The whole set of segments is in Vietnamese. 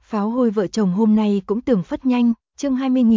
Pháo hôi vợ chồng hôm nay cũng tưởng phất nhanh, chương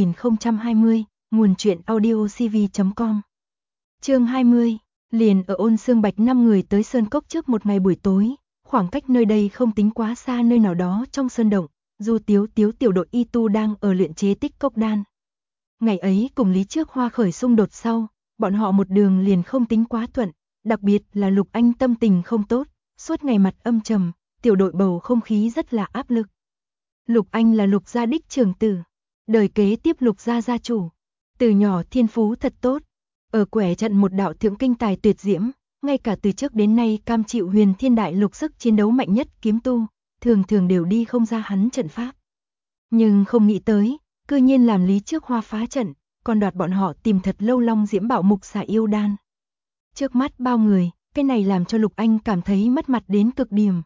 20.020, nguồn truyện audiocv.com. Chương 20, liền ở Ôn Xương Bạch 5 người tới Sơn Cốc trước một ngày buổi tối, khoảng cách nơi đây không tính quá xa nơi nào đó trong sơn động, Du Tiếu Tiếu tiểu đội y tu đang ở luyện chế tích cốc đan. Ngày ấy cùng Lý Trước Hoa khởi xung đột sau, bọn họ một đường liền không tính quá thuận, đặc biệt là Lục Anh tâm tình không tốt, suốt ngày mặt âm trầm, tiểu đội bầu không khí rất là áp lực. Lục Anh là Lục gia đích trưởng tử, đời kế tiếp Lục gia gia chủ, từ nhỏ thiên phú thật tốt, ở quẻ trận một đạo thượng kinh tài tuyệt diễm, ngay cả từ trước đến nay cam chịu huyền thiên đại lục sức chiến đấu mạnh nhất kiếm tu, thường thường đều đi không ra hắn trận pháp. Nhưng không nghĩ tới, cư nhiên làm Lý Trước Hoa phá trận, còn đoạt bọn họ tìm thật lâu long diễm bảo mục xả yêu đan. Trước mắt bao người, cái này làm cho Lục Anh cảm thấy mất mặt đến cực điểm.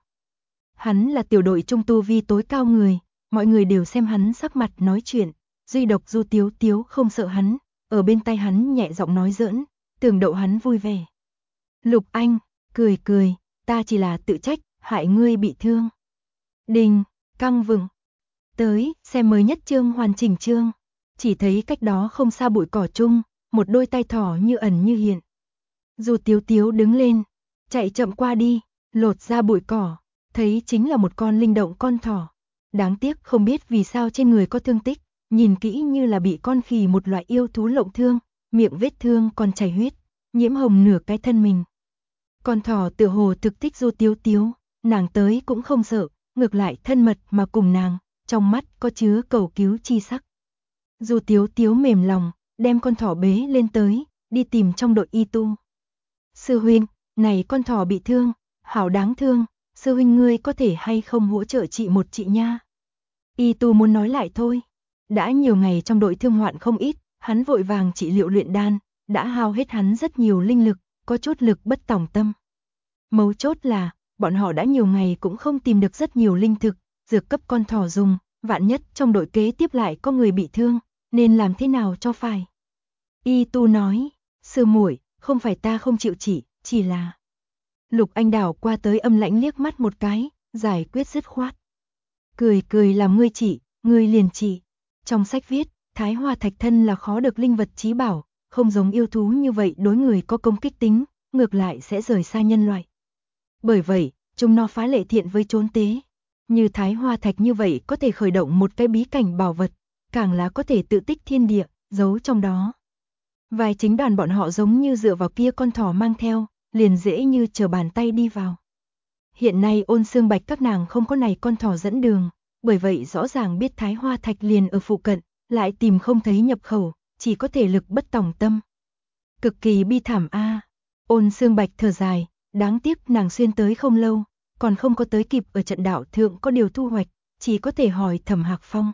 Hắn là tiểu đội trung tu vi tối cao người, mọi người đều xem hắn sắc mặt nói chuyện, duy độc Du Tiếu Tiếu không sợ hắn, ở bên tai hắn nhẹ giọng nói giỡn, tưởng đậu hắn vui vẻ. Lục Anh, cười cười, ta chỉ là tự trách, hại ngươi bị thương. Đình, căng vừng. Tới, xem mới nhất chương hoàn chỉnh chương, chỉ thấy cách đó không xa bụi cỏ chung, một đôi tay thỏ như ẩn như hiện. Du Tiếu Tiếu đứng lên, chạy chậm qua đi, lột ra bụi cỏ, thấy chính là một con linh động con thỏ. Đáng tiếc không biết vì sao trên người có thương tích, nhìn kỹ như là bị con khỉ một loại yêu thú lộng thương, miệng vết thương còn chảy huyết, nhiễm hồng nửa cái thân mình. Con thỏ tựa hồ thực thích Du Tiếu Tiếu, nàng tới cũng không sợ, ngược lại thân mật mà cùng nàng, trong mắt có chứa cầu cứu chi sắc. Du Tiếu Tiếu mềm lòng, đem con thỏ bế lên tới, đi tìm trong đội y tu. Sư huynh, này con thỏ bị thương, hảo đáng thương, sư huynh ngươi có thể hay không hỗ trợ chị một chị nha. Y tu muốn nói lại thôi, đã nhiều ngày trong đội thương hoạn không ít, hắn vội vàng trị liệu luyện đan, đã hao hết hắn rất nhiều linh lực, có chút lực bất tòng tâm. Mấu chốt là, bọn họ đã nhiều ngày cũng không tìm được rất nhiều linh thực, dược cấp con thỏ dùng, vạn nhất trong đội kế tiếp lại có người bị thương, nên làm thế nào cho phải. Y tu nói, sư muội, không phải ta không chịu chỉ là... Lục Anh đảo qua tới âm lãnh liếc mắt một cái, giải quyết dứt khoát. Cười cười làm ngươi chỉ, ngươi liền chỉ. Trong sách viết, Thái Hoa Thạch thân là khó được linh vật chí bảo, không giống yêu thú như vậy đối người có công kích tính, ngược lại sẽ rời xa nhân loại. Bởi vậy, chúng nó phá lệ thiện với trốn tế. Như Thái Hoa Thạch như vậy có thể khởi động một cái bí cảnh bảo vật, càng là có thể tự tích thiên địa, giấu trong đó. Vài chính đoàn bọn họ giống như dựa vào kia con thỏ mang theo, liền dễ như trở bàn tay đi vào. Hiện nay Ôn Xương Bạch các nàng không có này con thỏ dẫn đường, bởi vậy rõ ràng biết Thái Hoa Thạch liền ở phụ cận, lại tìm không thấy nhập khẩu, chỉ có thể lực bất tòng tâm. Cực kỳ bi thảm a. Ôn Xương Bạch thở dài, đáng tiếc nàng xuyên tới không lâu, còn không có tới kịp ở trận đảo thượng có điều thu hoạch, chỉ có thể hỏi Thẩm Hạc Phong.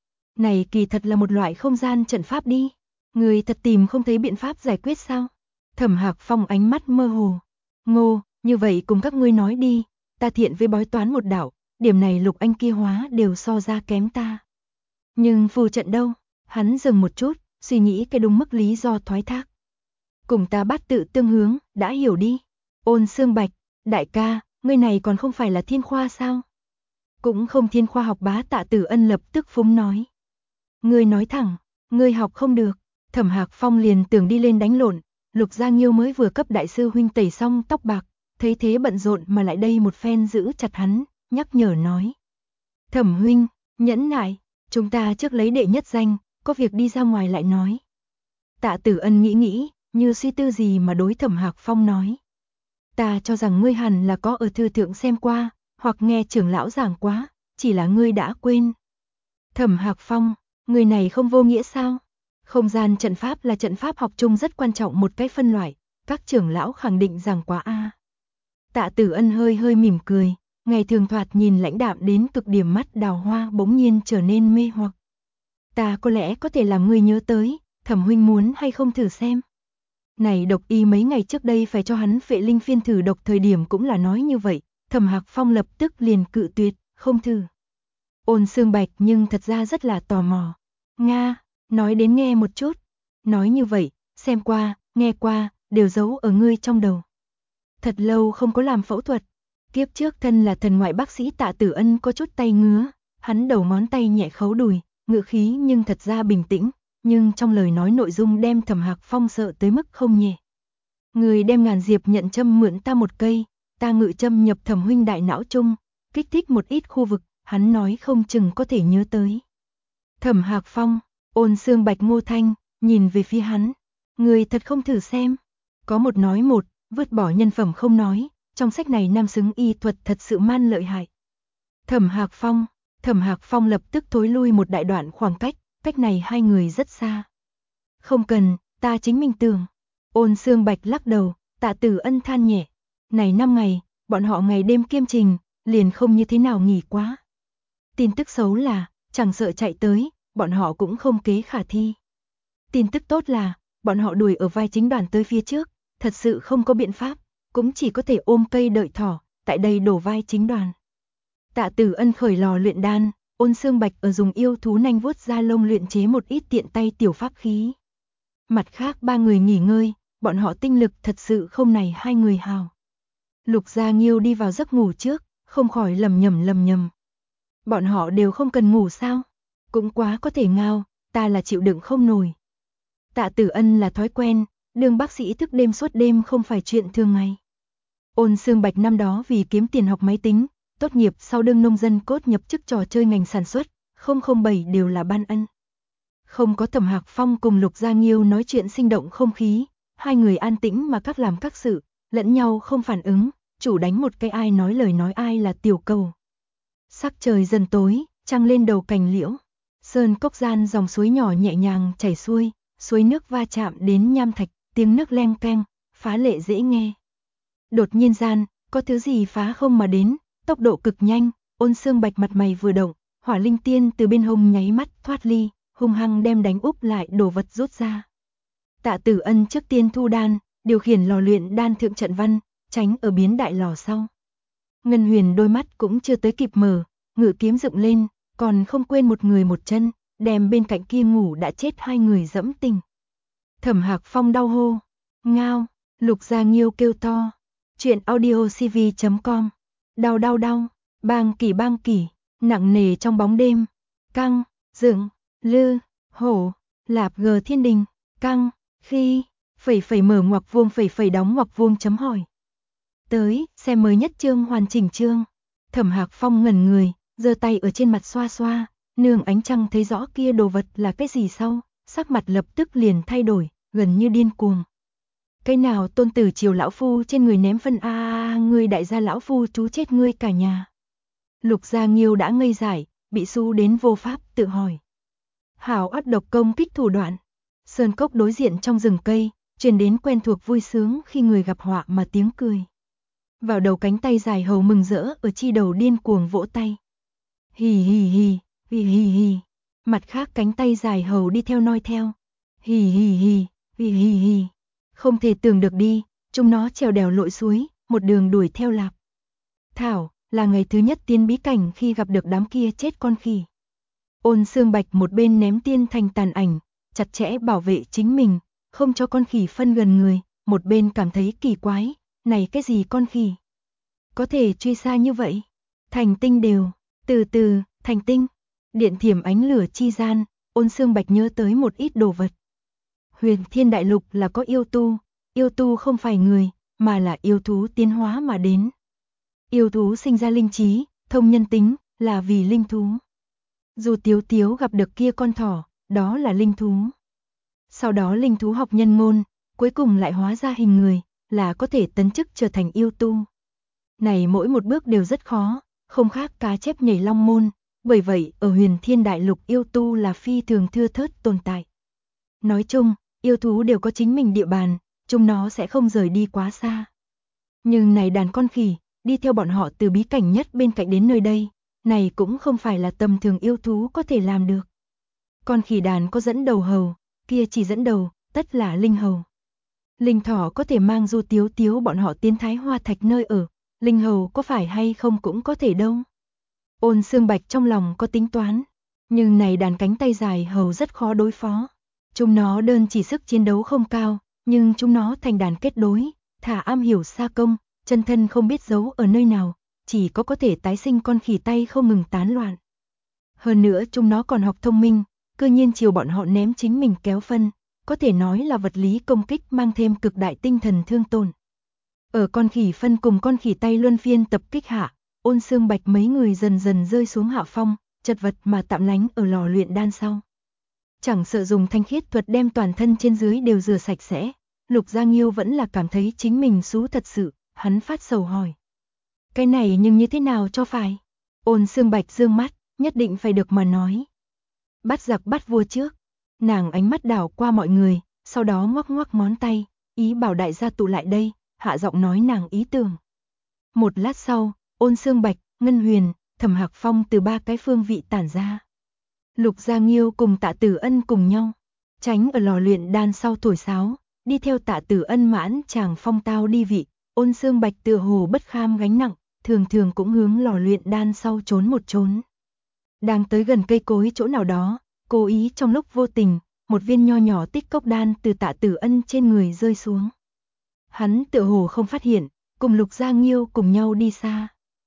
Này kỳ thật là một loại không gian trận pháp đi, người thật tìm không thấy biện pháp giải quyết sao? Thẩm Hạc Phong ánh mắt mơ hồ. Ngô, như vậy cùng các ngươi nói đi, ta thiện với bói toán một đạo, điểm này Lục Anh kia hóa đều so ra kém ta. Nhưng phù trận đâu? Hắn dừng một chút, suy nghĩ cái đúng mức lý do thoái thác. Cùng ta bát tự tương hướng, đã hiểu đi. Ôn Xương Bạch, đại ca, ngươi này còn không phải là thiên khoa sao? Cũng không thiên khoa học bá Tạ Tử Ân lập tức phúng nói. Ngươi nói thẳng, ngươi học không được. Thẩm Hạc Phong liền tưởng đi lên đánh lộn, Lục Gia Nghiêu mới vừa cấp đại sư huynh tẩy xong tóc bạc, thấy thế bận rộn mà lại đây một phen giữ chặt hắn, nhắc nhở nói. Thẩm huynh, nhẫn nại, chúng ta trước lấy đệ nhất danh, có việc đi ra ngoài lại nói. Tạ Tử Ân nghĩ, như suy tư gì mà đối Thẩm Hạc Phong nói. Ta cho rằng ngươi hẳn là có ở thư thượng xem qua, hoặc nghe trưởng lão giảng quá, chỉ là ngươi đã quên. Thẩm Hạc Phong, người này không vô nghĩa sao? Không gian trận pháp là trận pháp học chung rất quan trọng một cái phân loại, các trưởng lão khẳng định rằng quá a. Tạ Tử Ân hơi mỉm cười, ngày thường thoạt nhìn lãnh đạm đến cực điểm mắt đào hoa bỗng nhiên trở nên mê hoặc. Ta có lẽ có thể làm ngươi nhớ tới, Thẩm huynh muốn hay không thử xem. Này độc y mấy ngày trước đây phải cho hắn phệ linh phiên thử độc thời điểm cũng là nói như vậy, Thẩm Hạc Phong lập tức liền cự tuyệt, không thử. Ôn Xương Bạch nhưng thật ra rất là tò mò. Nga, nói đến nghe một chút. Nói như vậy, xem qua, nghe qua, đều giấu ở ngươi trong đầu. Thật lâu không có làm phẫu thuật. Kiếp trước thân là thần ngoại bác sĩ Tạ Tử Ân có chút tay ngứa, Hắn đầu ngón tay nhẹ khấu đùi, ngữ khí nhưng thật ra bình tĩnh, nhưng trong lời nói nội dung đem Thẩm Hạc Phong sợ tới mức không nhẹ. Người đem ngàn diệp nhận châm mượn ta một cây, ta ngự châm nhập Thẩm huynh đại não chung, kích thích một ít khu vực, hắn nói không chừng có thể nhớ tới. Thẩm Hạc Phong, Ôn Xương Bạch ngô thanh, nhìn về phía hắn, người thật không thử xem. Có một nói một, vứt bỏ nhân phẩm không nói, trong sách này nam xứng y thuật thật sự man lợi hại. Thẩm Hạc Phong lập tức thối lui một đại đoạn khoảng cách này hai người rất xa. Không cần, ta chính mình tưởng. Ôn Xương Bạch lắc đầu, Tạ Tử Ân than nhẹ. Này 5 ngày, bọn họ ngày đêm kiêm trình, liền không như thế nào nghỉ quá. Tin tức xấu là, chẳng sợ chạy tới, bọn họ cũng không kế khả thi. Tin tức tốt là, bọn họ đuổi ở vai chính đoàn tới phía trước, thật sự không có biện pháp, cũng chỉ có thể ôm cây đợi thỏ, tại đây đổ vai chính đoàn. Tạ Tử Ân khởi lò luyện đan, Ôn Xương Bạch ở dùng yêu thú nanh vuốt da lông luyện chế một ít tiện tay tiểu pháp khí. Mặt khác ba người nghỉ ngơi, bọn họ tinh lực thật sự không này hai người hào. Lục Gia Nghiêu đi vào giấc ngủ trước, không khỏi lầm nhầm. Bọn họ đều không cần ngủ sao? Cũng quá có thể ngao, ta là chịu đựng không nổi. Tạ Tử Ân là thói quen, đương bác sĩ thức đêm suốt đêm không phải chuyện thường ngày. Ôn Xương Bạch năm đó vì kiếm tiền học máy tính, tốt nghiệp sau đương nông dân cốt nhập chức trò chơi ngành sản xuất, 007 đều là ban ân. Không có Thẩm Hạc Phong cùng Lục Gia Nghiêu nói chuyện sinh động không khí, hai người an tĩnh mà các làm các sự, lẫn nhau không phản ứng, chủ đánh một cái ai nói lời nói ai là tiểu cầu. Sắc trời dần tối, trăng lên đầu cành liễu, sơn cốc gian dòng suối nhỏ nhẹ nhàng chảy xuôi, suối nước va chạm đến nham thạch, tiếng nước leng keng, phá lệ dễ nghe. Đột nhiên gian, có thứ gì phá không mà đến, tốc độ cực nhanh, Ôn Xương Bạch mặt mày vừa động, Hỏa Linh Tiên từ bên hông nháy mắt thoát ly, hung hăng đem đánh úp lại đồ vật rút ra. Tạ Tử Ân trước tiên thu đan, điều khiển lò luyện đan thượng trận văn, tránh ở biến đại lò sau. Ngân Huyền đôi mắt cũng chưa tới kịp mở, ngự kiếm dựng lên, còn không quên một người một chân, đem bên cạnh kia ngủ đã chết hai người dẫm tỉnh. Thẩm Hạc Phong đau hô, ngao, Lục Gia Nghiêu kêu to. Chuyện audiocv.com. Đau, bang kỳ, nặng nề trong bóng đêm. Căng, dựng, lư, hổ, lạp gờ thiên đình, căng, khi, phẩy mở ngoặc vuông phẩy đóng ngoặc vuông chấm hỏi. Tới, xem mới nhất chương hoàn chỉnh chương. Thẩm Hạc Phong ngẩn người, giơ tay ở trên mặt xoa xoa, nương ánh trăng thấy rõ kia đồ vật là cái gì sau, sắc mặt lập tức liền thay đổi, gần như điên cuồng. Cái nào tôn tử triều lão phu trên người ném phân ngươi đại gia lão phu chú chết ngươi cả nhà. Lục Gia Nghiêu đã ngây dại, bị su đến vô pháp tự hỏi. Hảo ắt độc công kích thủ đoạn. Sơn cốc đối diện trong rừng cây, truyền đến quen thuộc vui sướng khi người gặp họa mà tiếng cười. Vào đầu cánh tay dài hầu mừng rỡ ở chi đầu điên cuồng vỗ tay. Hì. Mặt khác cánh tay dài hầu đi theo noi theo. Hì. Không thể tưởng được đi, chúng nó trèo đèo lội suối, một đường đuổi theo lạp. Thảo, là ngày thứ nhất tiến bí cảnh khi gặp được đám kia chết con khỉ. Ôn Xương Bạch một bên ném tiên thành tàn ảnh, chặt chẽ bảo vệ chính mình, không cho con khỉ phân gần người, một bên cảm thấy kỳ quái, này cái gì con khỉ? Có thể truy xa như vậy? Thành tinh đều, từ từ, thành tinh. Điện thiểm ánh lửa chi gian, Ôn Xương Bạch nhớ tới một ít đồ vật. Huyền Thiên Đại Lục là có yêu tu không phải người, mà là yêu thú tiến hóa mà đến. Yêu thú sinh ra linh trí, thông nhân tính, là vì linh thú. Dù Tiếu gặp được kia con thỏ, đó là linh thú. Sau đó linh thú học nhân ngôn, cuối cùng lại hóa ra hình người, là có thể tấn chức trở thành yêu tu. Này mỗi một bước đều rất khó, không khác cá chép nhảy long môn, bởi vậy ở Huyền Thiên Đại Lục yêu tu là phi thường thưa thớt tồn tại. Nói chung, yêu thú đều có chính mình địa bàn, chúng nó sẽ không rời đi quá xa. Nhưng này đàn con khỉ, đi theo bọn họ từ bí cảnh nhất bên cạnh đến nơi đây, này cũng không phải là tầm thường yêu thú có thể làm được. Con khỉ đàn có dẫn đầu hầu, kia chỉ dẫn đầu, tất là linh hầu. Linh thỏ có thể mang Du Tiếu bọn họ tiến Thái Hoa Thạch nơi ở, linh hầu có phải hay không cũng có thể đâu. Ôn Xương Bạch trong lòng có tính toán, nhưng này đàn cánh tay dài hầu rất khó đối phó. Chúng nó đơn chỉ sức chiến đấu không cao, nhưng chúng nó thành đàn kết đối, thả am hiểu xa công, chân thân không biết giấu ở nơi nào, chỉ có thể tái sinh con khỉ tay không ngừng tán loạn. Hơn nữa chúng nó còn học thông minh, cư nhiên chiều bọn họ ném chính mình kéo phân, có thể nói là vật lý công kích mang thêm cực đại tinh thần thương tổn. Ở con khỉ phân cùng con khỉ tay luân phiên tập kích hạ, Ôn Xương Bạch mấy người dần dần rơi xuống hạ phong, chật vật mà tạm lánh ở lò luyện đan sau. Chẳng sợ dùng thanh khiết thuật đem toàn thân trên dưới đều rửa sạch sẽ, Lục Gia Nghiêu vẫn là cảm thấy chính mình xú thật sự, hắn phát sầu hỏi. Cái này nhưng như thế nào cho phải? Ôn Xương Bạch dương mắt, nhất định phải được mà nói. Bắt giặc bắt vua trước. Nàng ánh mắt đảo qua mọi người, sau đó ngoắc ngoắc ngón tay, ý bảo đại gia tụ lại đây, hạ giọng nói nàng ý tưởng. Một lát sau, Ôn Xương Bạch, Ngân Huyền, Thẩm Hạc Phong từ ba cái phương vị tản ra. Lục Gia Nghiêu cùng Tạ Tử Ân cùng nhau, tránh ở lò luyện đan sau thổi sáo, đi theo Tạ Tử Ân mãn chàng phong tao đi vị. Ôn Xương Bạch tựa hồ bất kham gánh nặng, thường thường cũng hướng lò luyện đan sau trốn một trốn. Đang tới gần cây cối chỗ nào đó, cố ý trong lúc vô tình, một viên nho nhỏ tích cốc đan từ Tạ Tử Ân trên người rơi xuống. Hắn tựa hồ không phát hiện, cùng Lục Gia Nghiêu cùng nhau đi xa.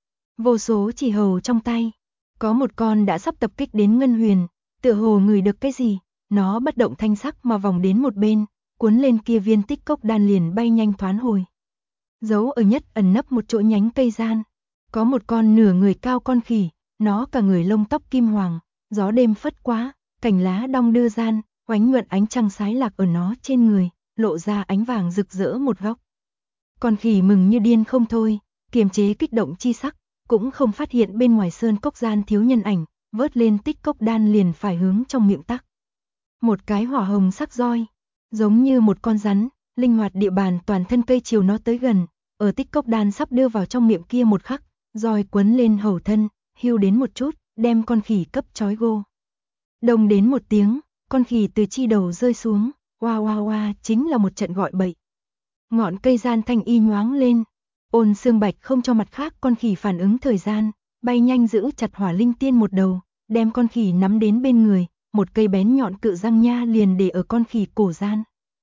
Vô số chỉ hầu trong tay, có một con đã sắp tập kích đến Ngân Huyền, tựa hồ ngửi được cái gì, nó bất động thanh sắc mà vòng đến một bên, cuốn lên kia viên tích cốc đan liền bay nhanh thoán hồi. Giấu ở nhất ẩn nấp một chỗ nhánh cây gian, có một con nửa người cao con khỉ, nó cả người lông tóc kim hoàng, gió đêm phất quá, cành lá đong đưa gian, oánh nhuận ánh trăng sái lạc ở nó trên người, lộ ra ánh vàng rực rỡ một góc. Con khỉ mừng như điên không thôi, kiềm chế kích động chi sắc, cũng không phát hiện bên ngoài sơn cốc gian thiếu nhân ảnh, vớt lên tích cốc đan liền phải hướng trong miệng tắc. Một cái hỏa hồng sắc roi, giống như một con rắn, linh hoạt địa bàn toàn thân cây chiều nó tới gần, ở tích cốc đan sắp đưa vào trong miệng kia một khắc, roi quấn lên hầu thân, hưu đến một chút, đem con khỉ cấp trói gô. Đồng đến một tiếng, con khỉ từ chi đầu rơi xuống, oa oa oa chính là một trận gọi bậy. Ngọn cây gian thanh y nhoáng lên, Ôn Xương Bạch không cho mặt khác con khỉ phản ứng thời gian, bay nhanh giữ chặt Hỏa Linh Tiên một đầu, đem con khỉ nắm đến bên người, một cây bén nhọn cự răng nha liền để ở con khỉ cổ gian.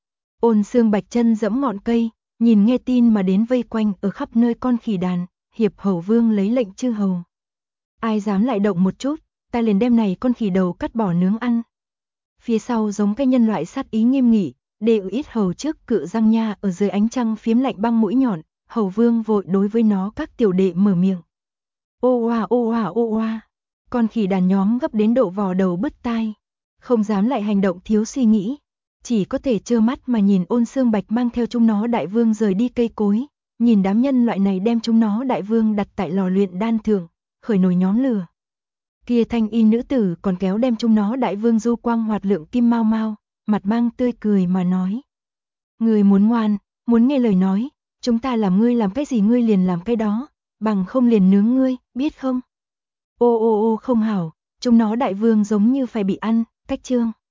Ôn Xương Bạch chân dẫm ngọn cây, nhìn nghe tin mà đến vây quanh ở khắp nơi con khỉ đàn, hiệp hầu vương lấy lệnh chư hầu. Ai dám lại động một chút, ta liền đem này con khỉ đầu cắt bỏ nướng ăn. Phía sau giống cái nhân loại sát ý nghiêm nghị, để ở ít hầu trước cự răng nha ở dưới ánh trăng phiếm lạnh băng mũi nhọn, hầu vương vội đối với nó các tiểu đệ mở miệng. Ô oa ô oa ô oa, con khỉ đàn nhóm gấp đến độ vò đầu bứt tai, không dám lại hành động thiếu suy nghĩ, chỉ có thể trơ mắt mà nhìn Ôn Xương Bạch mang theo chúng nó đại vương rời đi cây cối, nhìn đám nhân loại này đem chúng nó đại vương đặt tại lò luyện đan thượng, khởi nồi nhóm lửa. Kia thanh y nữ tử còn kéo đem chúng nó đại vương du quang hoạt lượng kim mau mau, mặt mang tươi cười mà nói. Người muốn ngoan, muốn nghe lời nói, chúng ta làm ngươi làm cái gì ngươi liền làm cái đó, bằng không liền nướng ngươi, biết không? Ô ô ô không hảo, chúng nó đại vương giống như phải bị ăn, cách chương.